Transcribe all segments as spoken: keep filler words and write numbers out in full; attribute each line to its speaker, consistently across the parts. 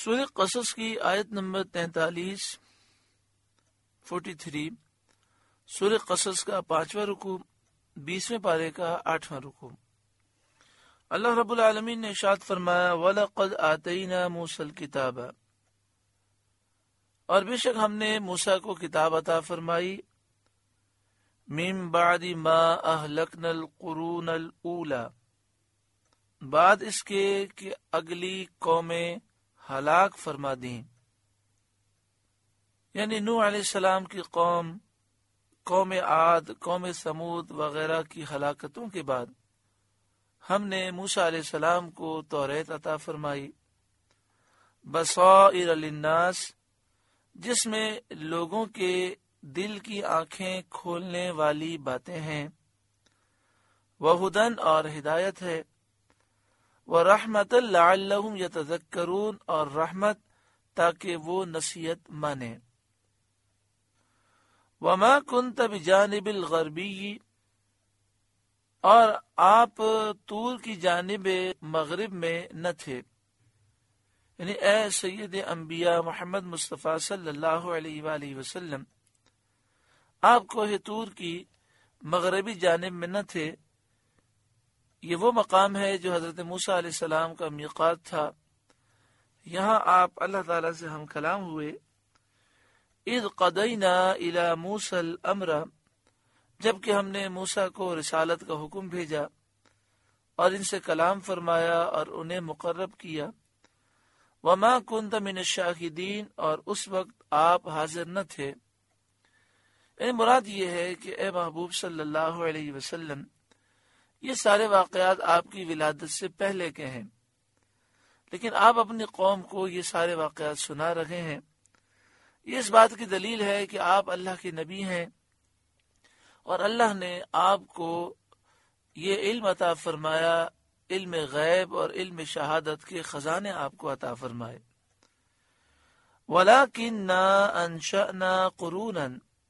Speaker 1: سورہ قصص کی آیت نمبر تینتالیس فورٹی تھری، سورہ قصص کا پانچواں رکوع، بیسویں پارے کا آٹھواں رکوع۔ اللہ رب العالمین نے ارشاد فرمایا وَلَقَدْ آتَيْنَا مُوسَى الْكِتَابَ، اور بے شک ہم نے موسیٰ کو کتاب عطا فرمائی، مِن بَعْدِ مَا أَهْلَكْنَا الْقُرُونَ الْأُولَى، بعد اس کے کہ اگلی قومیں ہلاک فرما دیں، یعنی نوح علیہ السلام کی قوم، قوم عاد، قوم ثمود وغیرہ کی ہلاکتوں کے بعد ہم نے موسیٰ علیہ السلام کو توریت عطا فرمائی، بصائر للناس، جس میں لوگوں کے دل کی آنکھیں کھولنے والی باتیں ہیں، وہدن اور ہدایت ہے، ورحمۃ لعلہم یتذکرون اور رحمت تاکہ وہ نصیحت مانیں۔ وما کنت بجانب الغربی، اور آپ طور کی جانب مغرب میں نہ تھے، یعنی اے سید انبیاء محمد مصطفیٰ صلی اللہ علیہ وآلہ وسلم، آپ کوہ طور کی مغربی جانب میں نہ تھے۔ یہ وہ مقام ہے جو حضرت موسیٰ علیہ السلام کا میقات تھا، یہاں آپ اللہ تعالیٰ سے ہم کلام ہوئے۔ اذ قضینا الی موسیٰ الامر، جبکہ ہم نے موسیٰ کو رسالت کا حکم بھیجا اور ان سے کلام فرمایا اور انہیں مقرب کیا، وما کنت من الشاہدین، اور اس وقت آپ حاضر نہ تھے۔ یعنی مراد یہ ہے کہ اے محبوب صلی اللہ علیہ وسلم، یہ سارے واقعات آپ کی ولادت سے پہلے کے ہیں، لیکن آپ اپنی قوم کو یہ سارے واقعات سنا رہے ہیں۔ یہ اس بات کی دلیل ہے کہ آپ اللہ کے نبی ہیں، اور اللہ نے آپ کو یہ علم عطا فرمایا، علم غیب اور علم شہادت کے خزانے آپ کو عطا فرمائے۔ وَلَكِنَّا أَنشَأْنَا قُرُونًا،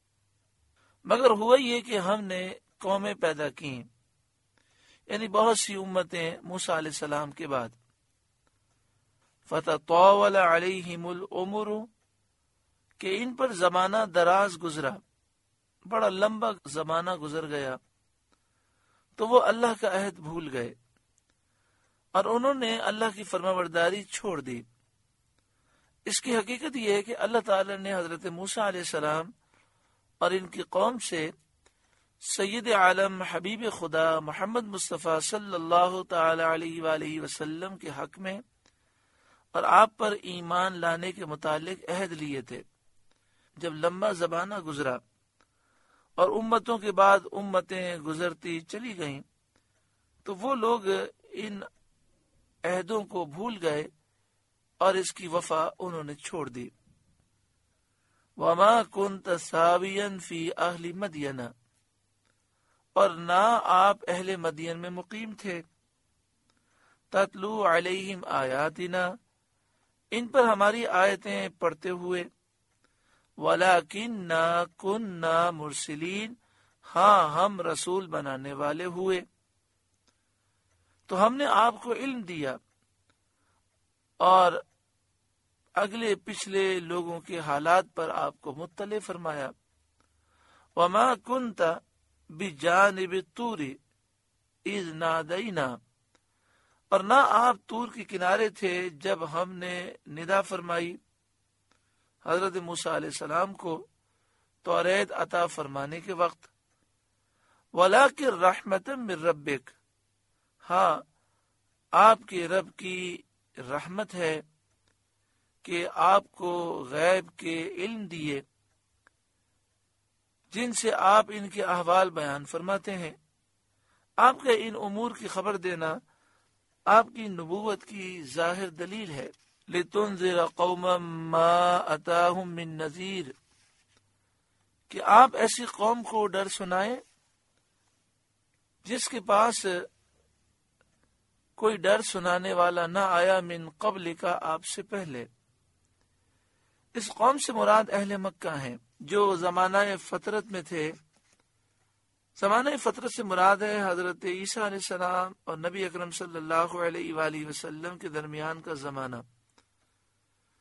Speaker 1: مگر ہوا یہ کہ ہم نے قومیں پیدا کی، یعنی بہت سی امتیں موسیٰ علیہ السلام کے بعد۔ فَتَطَاوَلَ عَلَيْهِمُ الْعُمُرُ، کہ ان پر زمانہ دراز گزرا، بڑا لمبا زمانہ گزر گیا، تو وہ اللہ کا عہد بھول گئے اور انہوں نے اللہ کی فرمانبرداری چھوڑ دی۔ اس کی حقیقت یہ ہے کہ اللہ تعالی نے حضرت موسیٰ علیہ السلام اور ان کی قوم سے سید عالم حبیب خدا محمد مصطفیٰ صلی اللہ تعالی علیہ وآلہ وسلم کے حق میں اور آپ پر ایمان لانے کے متعلق عہد لیے تھے۔ جب لمبا زمانہ گزرا اور امتوں کے بعد امتیں گزرتی چلی گئیں، تو وہ لوگ ان عہدوں کو بھول گئے اور اس کی وفا انہوں نے چھوڑ دی۔ وَمَا كُنْتَ سَاوِيًا فِي أَهْلِ مَدْيَنَ، اور نہ آپ اہل مدین میں مقیم تھے، تَتْلُو عَلَيْهِمْ آیاتنا، ان پر ہماری آیتیں پڑھتے ہوئے، وَلَكِنَّا كُنَّا مُرْسِلِينَ، ہاں ہم رسول بنانے والے ہوئے۔ تو ہم نے آپ کو علم دیا اور اگلے پچھلے لوگوں کے حالات پر آپ کو مطلع فرمایا۔ وَمَا كُنْتَ بِجَانِبِ الطُّورِ إِذْ نَادَيْنَا، اور نہ آپ طور کے کنارے تھے جب ہم نے ندا فرمائی حضرت موسیٰ علیہ السلام کو توریت عطا فرمانے کے وقت۔ وَلَكِنْ رَحْمَةً مِّن رَبِّكَ، ہاں آپ کے رب کی رحمت ہے کہ آپ کو غیب کے علم دیے جن سے آپ ان کے احوال بیان فرماتے ہیں۔ آپ کے ان امور کی خبر دینا آپ کی نبوت کی ظاہر دلیل ہے۔ لِتُنذِرَ قَوْمًا مَّا أَتَاهُم مِّن نَذِيرٍ، کہ آپ ایسی قوم کو ڈر سنائیں جس کے پاس کوئی ڈر سنانے والا نہ آیا، من قبل کا، آپ سے پہلے۔ اس قوم سے مراد اہل مکہ ہیں جو زمانہ فطرت میں تھے۔ زمانہ فطرت سے مراد ہے حضرت عیسیٰ علیہ السلام اور نبی اکرم صلی اللہ علیہ وآلہ وسلم کے درمیان کا زمانہ۔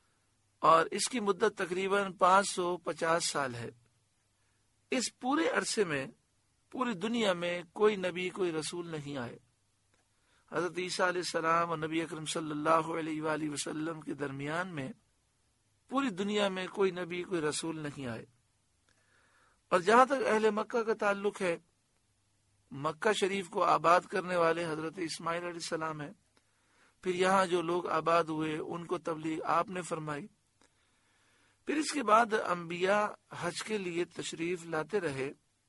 Speaker 1: اور اس کی مدت تقریباً پانچ سو پچاس سال ہے۔ اس پورے عرصے میں پوری دنیا میں کوئی نبی کوئی رسول نہیں آئے۔ حضرت عیسیٰ علیہ السلام اور نبی اکرم صلی اللہ علیہ وآلہ وسلم کے درمیان میں پوری دنیا میں کوئی نبی کوئی رسول نہیں آئے۔ اور جہاں تک اہل مکہ کا تعلق ہے، مکہ شریف کو آباد کرنے والے حضرت اسماعیل علیہ السلام ہیں۔ پھر یہاں جو لوگ آباد ہوئے ان کو تبلیغ آپ نے فرمائی۔ پھر اس کے بعد انبیاء حج کے لیے تشریف لاتے رہے،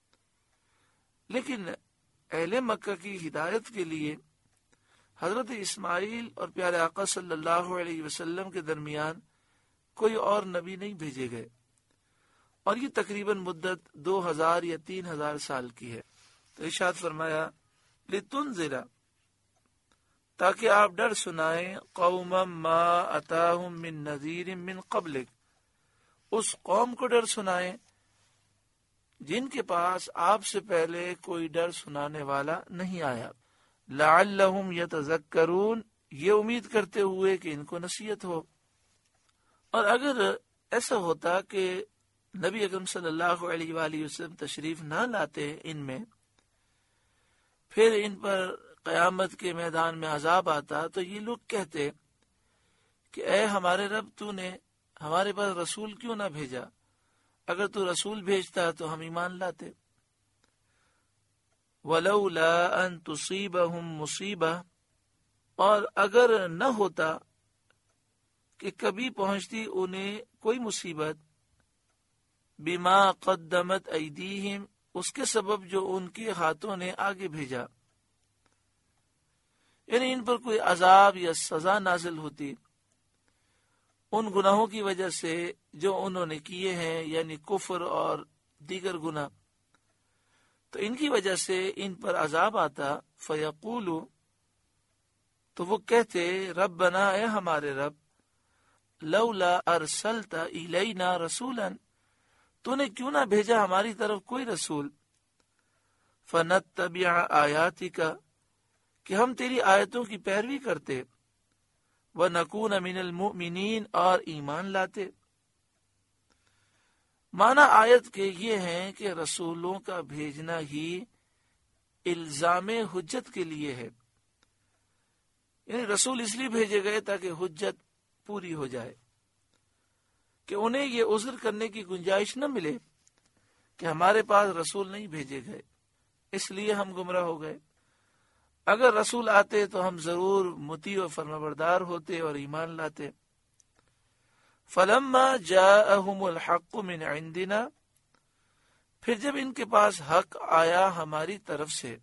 Speaker 1: لیکن اہل مکہ کی ہدایت کے لیے حضرت اسماعیل اور پیارے آقا صلی اللہ علیہ وسلم کے درمیان کوئی اور نبی نہیں بھیجے گئے، اور یہ تقریباً مدت دو ہزار یا تین ہزار سال کی ہے۔ تو ارشاد فرمایا لِتُنذِرَ، تاکہ آپ ڈر سنائیں، قوما ما اتاہم من نذیر من قبلک، اس قوم کو ڈر سنائیں جن کے پاس آپ سے پہلے کوئی ڈر سنانے والا نہیں آیا، لعلہم یتذکرون، یہ امید کرتے ہوئے کہ ان کو نصیحت ہو۔ اور اگر ایسا ہوتا کہ نبی اکرم صلی اللہ علیہ وآلہ وسلم تشریف نہ لاتے ان میں، پھر ان پر قیامت کے میدان میں عذاب آتا، تو یہ لوگ کہتے کہ اے ہمارے رب، تو نے ہمارے پاس رسول کیوں نہ بھیجا؟ اگر تو رسول بھیجتا تو ہم ایمان لاتے۔ وَلَوْلَا أَن تُصِيبَهُم مُصِيبَةٌ، اور اگر نہ ہوتا کہ کبھی پہنچتی انہیں کوئی مصیبت، بما قدمت ایدیہم، اس کے سبب جو ان کے ہاتھوں نے آگے بھیجا، یعنی ان پر کوئی عذاب یا سزا نازل ہوتی ان گناہوں کی وجہ سے جو انہوں نے کیے ہیں، یعنی کفر اور دیگر گناہ، تو ان کی وجہ سے ان پر عذاب آتا، فیقولو، تو وہ کہتے، ربنا، اے ہمارے رب، لولا ارسلت الینا رسولا، تو نے کیوں نہ بھیجا ہماری طرف کوئی رسول، فنتبع آیاتک، کہ ہم تیری آیتوں کی پیروی کرتے، وَنَكُونَ مِنَ الْمُؤْمِنِينَ، اور ایمان لاتے۔ معنی آیت کے یہ ہیں کہ رسولوں کا بھیجنا ہی الزام حجت کے لیے ہے، یعنی رسول اس لیے بھیجے گئے تاکہ حجت پوری ہو جائے، کہ انہیں یہ عذر کرنے کی گنجائش نہ ملے کہ ہمارے پاس رسول نہیں بھیجے گئے، اس لیے ہم گمراہ ہو گئے۔ اگر رسول آتے تو ہم ضرور مطیع و فرمانبردار ہوتے اور ایمان لاتے۔ فلما جاءہم الحق من عندنا، پھر جب ان کے پاس حق آیا ہماری طرف سے،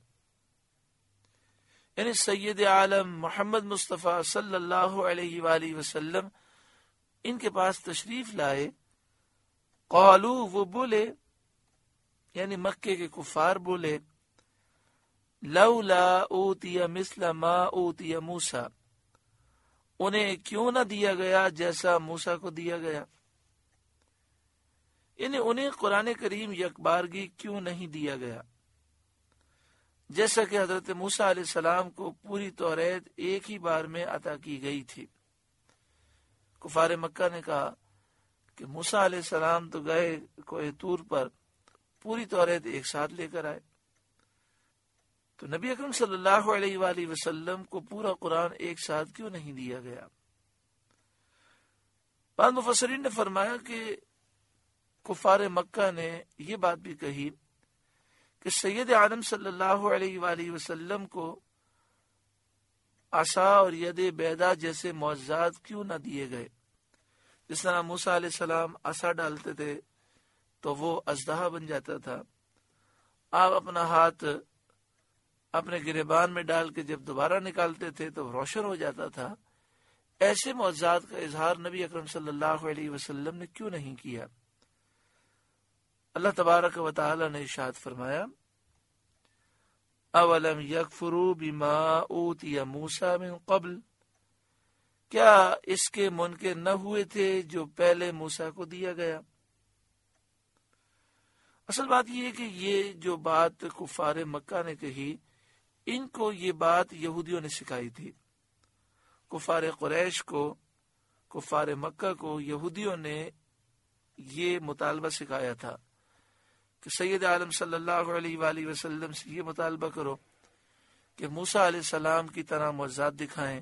Speaker 1: یعنی سید عالم محمد مصطفیٰ صلی اللہ علیہ وآلہ وسلم ان کے پاس تشریف لائے، قالو، وہ بولے، یعنی مکے کے کفار بولے، لولا اوتی مثل ما اوتی موسیٰ، انہیں کیوں نہ دیا گیا جیسا موسیٰ کو دیا گیا، یعنی انہیں قرآن کریم یکبارگی کیوں نہیں دیا گیا، جیسا کہ حضرت موسیٰ علیہ السلام کو پوری توریت ایک ہی بار میں عطا کی گئی تھی۔ کفار مکہ نے کہا کہ موسیٰ علیہ السلام تو گئے کوہ طور پر، پوری توریت ایک ساتھ لے کر آئے، تو نبی اکرم صلی اللہ علیہ وآلہ وسلم کو پورا قرآن ایک ساتھ کیوں نہیں دیا گیا؟ بعض مفسرین نے فرمایا کہ کفار مکہ نے یہ بات بھی کہی کہ سید عالم صلی اللہ علیہ وآلہ وسلم کو عصا اور ید بیضا جیسے معجزات کیوں نہ دیے گئے؟ جس طرح موسیٰ علیہ السلام عصا ڈالتے تھے تو وہ اژدہا بن جاتا تھا، آپ اپنا ہاتھ اپنے گریبان میں ڈال کے جب دوبارہ نکالتے تھے تو روشن ہو جاتا تھا، ایسے معجزات کا اظہار نبی اکرم صلی اللہ علیہ وسلم نے کیوں نہیں کیا؟ اللہ تبارک و تعالی نے ارشاد فرمایا، اولم یکفروا بما اوتی موسیٰ من قبل، کیا اس کے منکر نہ ہوئے تھے جو پہلے موسیٰ کو دیا گیا؟ اصل بات یہ ہے کہ یہ جو بات کفار مکہ نے کہی، ان کو یہ بات یہودیوں نے سکھائی تھی۔ کفار قریش کو کفار مکہ کو یہودیوں نے یہ مطالبہ سکھایا تھا کہ سید عالم صلی اللہ علیہ وآلہ وسلم سے یہ مطالبہ کرو کہ موسیٰ علیہ السلام کی طرح معجزات دکھائیں،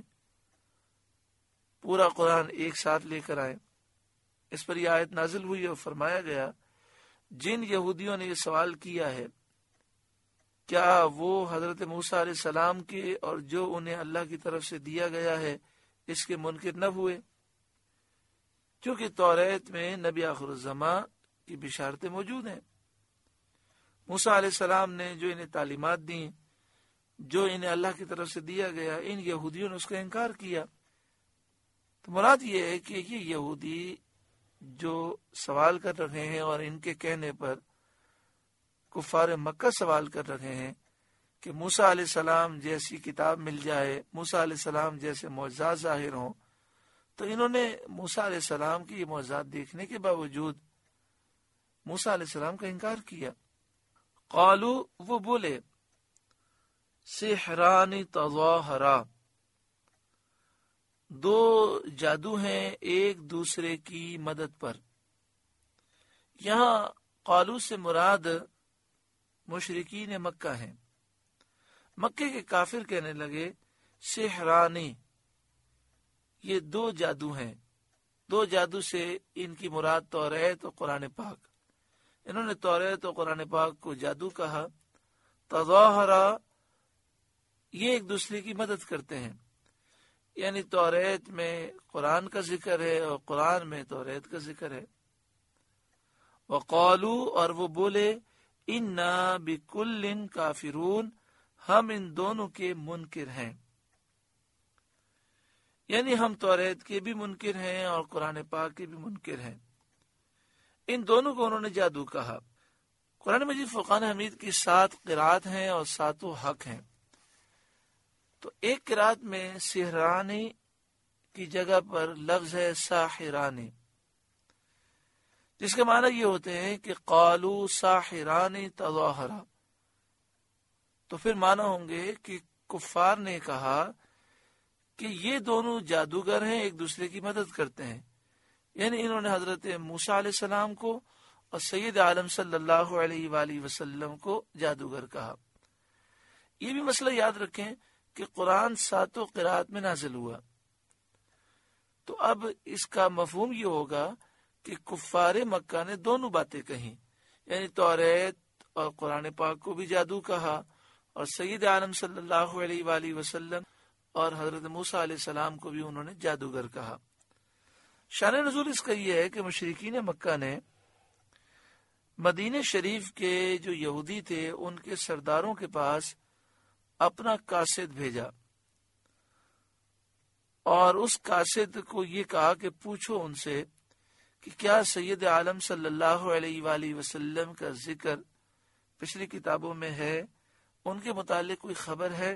Speaker 1: پورا قرآن ایک ساتھ لے کر آئیں۔ اس پر یہ آیت نازل ہوئی اور فرمایا گیا جن یہودیوں نے یہ سوال کیا ہے کیا وہ حضرت موسیٰ علیہ السلام کے اور جو انہیں اللہ کی طرف سے دیا گیا ہے اس کے منکر نہ ہوئے، کیونکہ توریت میں نبی آخر الزمان کی بشارتیں موجود ہیں۔ موسیٰ علیہ السلام نے جو انہیں تعلیمات دیں، جو انہیں اللہ کی طرف سے دیا گیا، ان یہودیوں نے اس کا انکار کیا۔ تو مراد یہ ہے کہ یہ یہودی جو سوال کر رہے ہیں اور ان کے کہنے پر کفار مکہ سوال کر رہے ہیں کہ موسیٰ علیہ السلام جیسی کتاب مل جائے، موسیٰ علیہ السلام جیسے معجزات ظاہر ہوں، تو انہوں نے موسیٰ علیہ السلام کی یہ معجزات دیکھنے کے باوجود موسیٰ علیہ السلام کا انکار کیا۔ قالو، وہ بولے، سحران تظاہرا، دو جادو ہیں ایک دوسرے کی مدد پر۔ یہاں قالو سے مراد مشرکین مکہ ہیں۔ مکے کے کافر کہنے لگے سحرانی، یہ دو جادو ہیں، دو جادو سے ان کی مراد توریت اور قرآن پاک۔ انہوں نے توریت اور قرآن پاک کو جادو کہا۔ تظاہرا، یہ ایک دوسرے کی مدد کرتے ہیں، یعنی توریت میں قرآن کا ذکر ہے اور قرآن میں توریت کا ذکر ہے۔ وقالو، اور وہ بولے، انا بکل کافرون، ہم ان دونوں کے منکر ہیں، یعنی ہم توریت کے بھی منکر ہیں اور قرآن پاک کے بھی منکر ہیں۔ ان دونوں کو انہوں نے جادو کہا۔ قرآن مجید فرقان حمید کی سات قرات ہیں اور ساتوں حق ہیں۔ تو ایک قرات میں سحرانی کی جگہ پر لفظ ہے ساحرانی، جس کے معنی یہ ہوتے ہیں کہ قالو ساحرانی تظاہرا۔ تو پھر معنی ہوں گے کہ کفار نے کہا کہ یہ دونوں جادوگر ہیں، ایک دوسرے کی مدد کرتے ہیں، یعنی انہوں نے حضرت موسیٰ علیہ السلام کو اور سید عالم صلی اللہ علیہ وآلہ وسلم کو جادوگر کہا۔ یہ بھی مسئلہ یاد رکھیں کہ قرآن ساتوں قرات میں نازل ہوا، تو اب اس کا مفہوم یہ ہوگا کہ کفار مکہ نے دونوں باتیں کہیں، یعنی توریت اور قرآن پاک کو بھی جادو کہا اور سید عالم صلی اللہ علیہ وآلہ وسلم اور حضرت موسیٰ علیہ السلام کو بھی انہوں نے جادوگر کہا۔ شان نزول اس کا یہ ہے کہ مشرکین مکہ نے مدینہ شریف کے جو یہودی تھے ان کے سرداروں کے پاس اپنا قاصد بھیجا اور اس قاصد کو یہ کہا کہ پوچھو ان سے کہ کیا سید عالم صلی اللہ علیہ وآلہ وسلم کا ذکر پچھلی کتابوں میں ہے، ان کے متعلق کوئی خبر ہے؟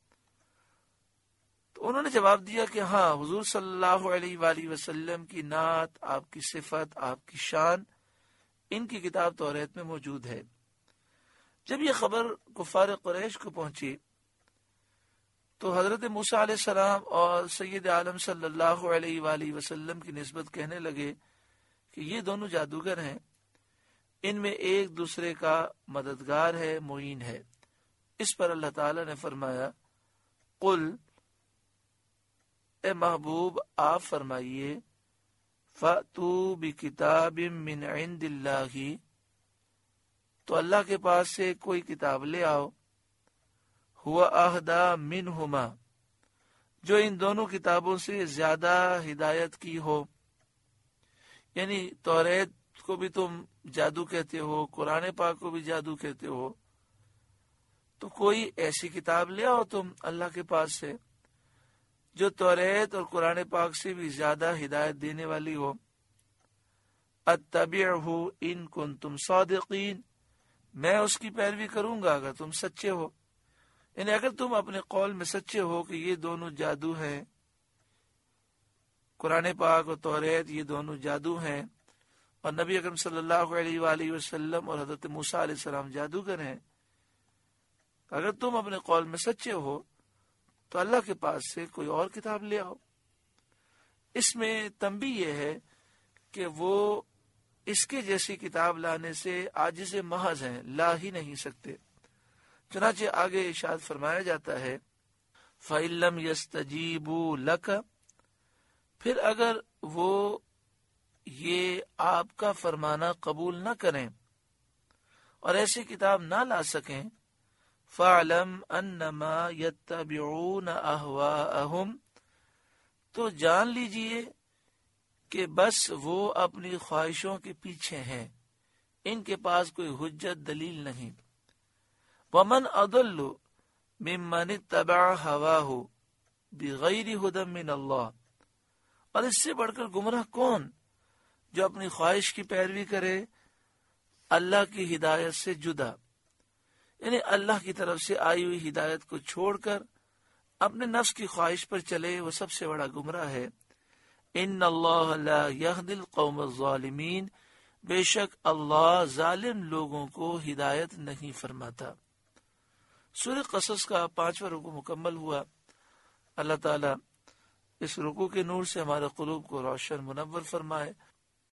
Speaker 1: تو انہوں نے جواب دیا کہ ہاں، حضور صلی اللہ علیہ وآلہ وسلم کی نعت، آپ کی صفت، آپ کی شان ان کی کتاب توریت میں موجود ہے۔ جب یہ خبر کفار قریش کو پہنچی تو حضرت موسیٰ علیہ السلام اور سید عالم صلی اللہ علیہ وآلہ وسلم کی نسبت کہنے لگے کہ یہ دونوں جادوگر ہیں، ان میں ایک دوسرے کا مددگار ہے، معین ہے۔ اس پر اللہ تعالی نے فرمایا، قل، اے محبوب آپ فرمائیے، فَأْتُوا بِكِتَابٍ مِّنْ عِنْدِ اللَّهِ، تو اللہ کے پاس سے کوئی کتاب لے آؤ، ہوا اہدا منہما، جو ان دونوں کتابوں سے زیادہ ہدایت کی ہو۔ یعنی توریت کو بھی تم جادو کہتے ہو، قرآن پاک کو بھی جادو کہتے ہو، تو کوئی ایسی کتاب لے آؤ تم اللہ کے پاس سے جو توریت اور قرآن پاک سے بھی زیادہ ہدایت دینے والی ہو۔ اتبعہ ان کنتم صادقین، میں اس کی پیروی کروں گا اگر تم سچے ہو، یعنی اگر تم اپنے قول میں سچے ہو کہ یہ دونوں جادو ہیں، قرآن پاک اور توریت یہ دونوں جادو ہیں، اور نبی اکرم صلی اللہ علیہ وآلہ وسلم اور حضرت موسیٰ علیہ السلام جادوگر ہیں، اگر تم اپنے قول میں سچے ہو تو اللہ کے پاس سے کوئی اور کتاب لے آؤ۔ اس میں تنبیہ یہ ہے کہ وہ اس کے جیسی کتاب لانے سے عاجز محض ہیں، لا ہی نہیں سکتے۔ چنانچہ آگے ارشاد فرمایا جاتا ہے فَإِن لَّمْ يَسْتَجِيبُوا لَكَ، پھر اگر وہ یہ آپ کا فرمانا قبول نہ کریں اور ایسی کتاب نہ لا سکیں، فَاعْلَمْ أَنَّمَا يَتَّبِعُونَ أَهْوَاءَهُمْ، تو جان لیجئے کہ بس وہ اپنی خواہشوں کے پیچھے ہیں، ان کے پاس کوئی حجت دلیل نہیں۔ وَمَنْ أَضَلُّ مِمَّنِ اتَّبَعَ هَوَاهُ بِغَيْرِ هُدًى مِّنَ اللَّهِ، اور اس سے بڑھ کر گمراہ کون جو اپنی خواہش کی پیروی کرے اللہ کی ہدایت سے جدا، یعنی اللہ کی طرف سے آئی ہوئی ہدایت کو چھوڑ کر اپنے نفس کی خواہش پر چلے، وہ سب سے بڑا گمراہ ہے۔ ان اللہ لا یہدی القوم الظالمین، بے شک اللہ ظالم لوگوں کو ہدایت نہیں فرماتا۔ سورہ قصص کا پانچواں رکوع مکمل ہوا۔ اللہ تعالیٰ اس رکوع کے نور سے ہمارے قلوب کو روشن منور فرمائے۔